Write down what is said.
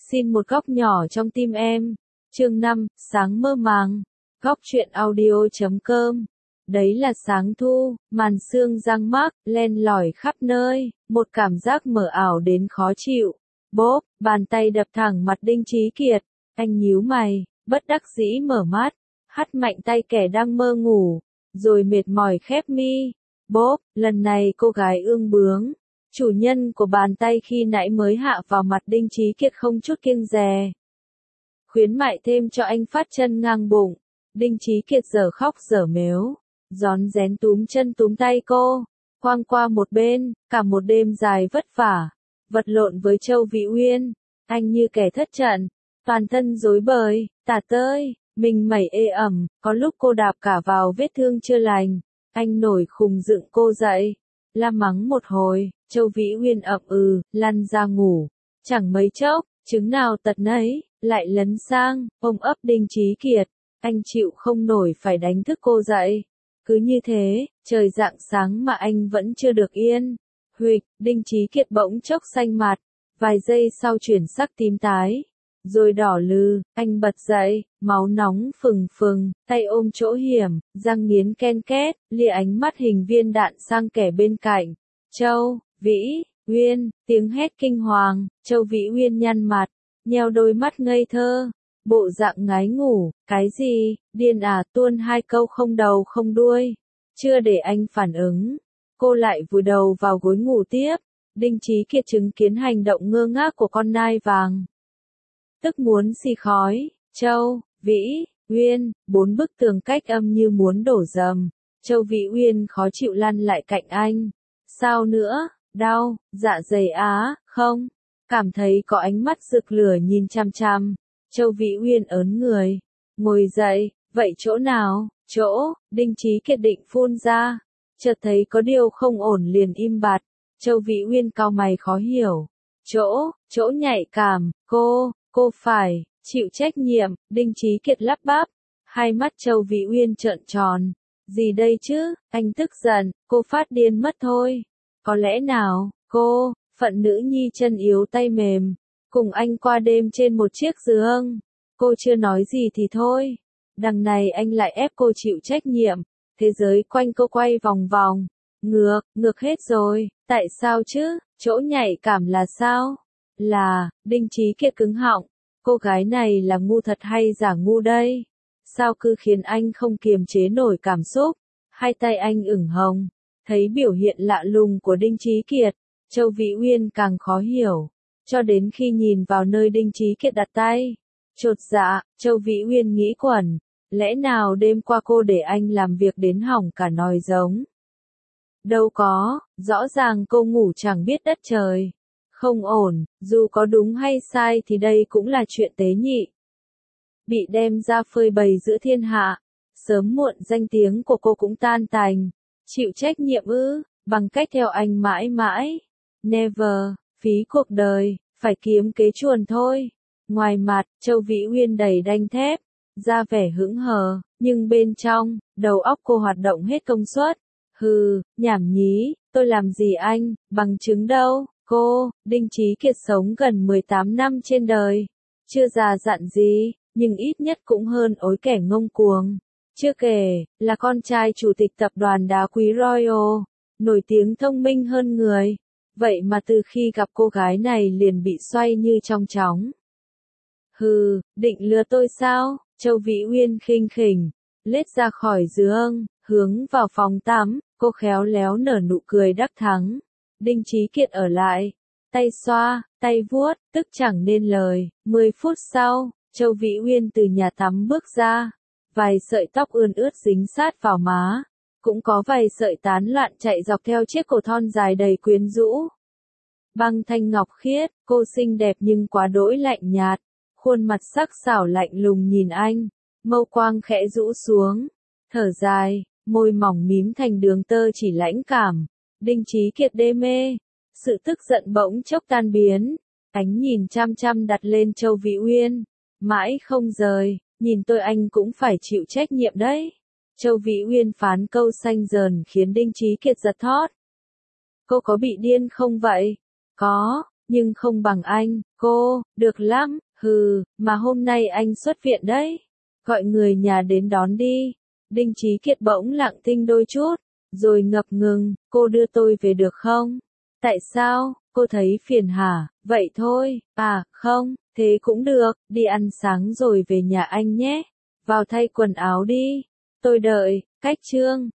Xin một góc nhỏ trong tim em. Chương 5, sáng mơ màng. Góc truyện audio.com. Đấy là sáng thu, màn sương giăng mác, len lỏi khắp nơi, một cảm giác mờ ảo đến khó chịu. Bốp, bàn tay đập thẳng mặt Đinh Chí Kiệt. Anh nhíu mày, bất đắc dĩ mở mắt, hắt mạnh tay kẻ đang mơ ngủ, rồi mệt mỏi khép mi. Bốp, lần này cô gái ương bướng. Chủ nhân của bàn tay khi nãy mới hạ vào mặt Đinh Chí Kiệt không chút kiêng dè. Khuyến mại thêm cho anh phát chân ngang bụng. Đinh Chí Kiệt giờ khóc giờ mếu, rón rén túm chân túm tay cô, quăng qua một bên. Cả một đêm dài vất vả, vật lộn với Châu Vĩ Uyên, anh như kẻ thất trận, toàn thân rối bời, tả tơi, mình mẩy ê ẩm, có lúc cô đạp cả vào vết thương chưa lành. Anh nổi khùng dựng cô dậy, la mắng một hồi, Châu Vĩ Uyên ậm lăn ra ngủ. Chẳng mấy chốc, chứng nào tật nấy, lại lấn sang, ôm ấp Đinh Chí Kiệt. Anh chịu không nổi phải đánh thức cô dậy. Cứ như thế, trời rạng sáng mà anh vẫn chưa được yên. Huỵch, Đinh Chí Kiệt bỗng chốc xanh mặt, vài giây sau chuyển sắc tím tái, rồi đỏ lừ. Anh bật dậy, máu nóng phừng phừng, tay ôm chỗ hiểm, răng nghiến ken két, lia ánh mắt hình viên đạn sang kẻ bên cạnh. Châu Vĩ Uyên, tiếng hét kinh hoàng. Châu Vĩ Uyên nhăn mặt, nheo đôi mắt ngây thơ, bộ dạng ngái ngủ. Cái gì, điên à? Tuôn hai câu không đầu không đuôi. Chưa để anh phản ứng, cô lại vùi đầu vào gối ngủ tiếp. Đinh Chí Kiệt chứng kiến hành động ngơ ngác của con nai vàng, tức muốn xì khói. Châu Vĩ Uyên, bốn bức tường cách âm như muốn đổ dầm. Châu Vĩ Uyên khó chịu lăn lại cạnh anh. Sao nữa? Đau, dạ dày á? Không. Cảm thấy có ánh mắt rực lửa nhìn chăm chăm. Châu Vĩ Uyên ớn người, ngồi dậy. Vậy chỗ nào? Chỗ, Đinh Chí Kiệt định phun ra, chợt thấy có điều không ổn liền im bặt. Châu Vĩ Uyên cau mày khó hiểu. Chỗ nhạy cảm. Cô phải chịu trách nhiệm. Đinh Chí Kiệt lắp bắp. Hai mắt Châu Vĩ Uyên trợn tròn. Gì đây chứ? Anh tức giận, cô phát điên mất thôi. Có lẽ nào, cô, phận nữ nhi chân yếu tay mềm, cùng anh qua đêm trên một chiếc giường. Cô chưa nói gì thì thôi. Đằng này anh lại ép cô chịu trách nhiệm. Thế giới quanh cô quay vòng vòng. Ngược hết rồi. Tại sao chứ? Chỗ nhạy cảm là sao? Đinh Chí Kiệt cứng họng. Cô gái này là ngu thật hay giả ngu đây? Sao cứ khiến anh không kiềm chế nổi cảm xúc? Hai tay anh ửng hồng. Thấy biểu hiện lạ lùng của Đinh Chí Kiệt, Châu Vĩ Uyên càng khó hiểu. Cho đến khi nhìn vào nơi Đinh Chí Kiệt đặt tay, chột dạ, Châu Vĩ Uyên nghĩ quẩn. Lẽ nào đêm qua cô để anh làm việc đến hỏng cả nòi giống? Đâu có, rõ ràng cô ngủ chẳng biết đất trời. Không ổn, dù có đúng hay sai thì đây cũng là chuyện tế nhị. Bị đem ra phơi bày giữa thiên hạ, sớm muộn danh tiếng của cô cũng tan tành. Chịu trách nhiệm bằng cách theo anh mãi mãi. Never, phí cuộc đời, phải kiếm kế chuồn thôi. Ngoài mặt, Châu Vĩ Uyên đầy đanh thép, ra vẻ hững hờ, nhưng bên trong, đầu óc cô hoạt động hết công suất. Nhảm nhí, tôi làm gì anh, bằng chứng đâu? Đinh Chí Kiệt sống gần 18 năm trên đời, chưa già dặn gì, nhưng ít nhất cũng hơn ối kẻ ngông cuồng. Chưa kể, là con trai chủ tịch tập đoàn đá quý Royal, nổi tiếng thông minh hơn người. Vậy mà từ khi gặp cô gái này liền bị xoay như trong chóng. Định lừa tôi sao? Châu Vĩ Uyên khinh khỉnh, lết ra khỏi giường, hướng vào phòng tắm, cô khéo léo nở nụ cười đắc thắng. Đinh Chí Kiệt ở lại, tay xoa, tay vuốt, tức chẳng nên lời. 10 phút sau, Châu Vĩ Uyên từ nhà tắm bước ra. Vài sợi tóc ươn ướt dính sát vào má, cũng có vài sợi tán loạn chạy dọc theo chiếc cổ thon dài đầy quyến rũ. Băng thanh ngọc khiết, cô xinh đẹp nhưng quá đỗi lạnh nhạt, khuôn mặt sắc sảo lạnh lùng nhìn anh, mâu quang khẽ rũ xuống, thở dài, môi mỏng mím thành đường tơ chỉ lãnh cảm. Đinh Chí Kiệt đê mê, sự tức giận bỗng chốc tan biến, ánh nhìn chăm chăm đặt lên Châu Vĩ Uyên, mãi không rời. Nhìn tôi anh cũng phải chịu trách nhiệm đấy. Châu Vĩ Uyên phán câu xanh dờn khiến Đinh Chí Kiệt giật thót. Cô có bị điên không vậy? Có, nhưng không bằng anh, cô, được lắm, hừ, mà hôm nay anh xuất viện đấy. Gọi người nhà đến đón đi. Đinh Chí Kiệt bỗng lặng thinh đôi chút, rồi ngập ngừng, cô đưa tôi về được không? Tại sao, cô thấy phiền hả? Vậy thôi, à, không, thế cũng được, đi ăn sáng rồi về nhà anh nhé. Vào thay quần áo đi. Tôi đợi, cách chương.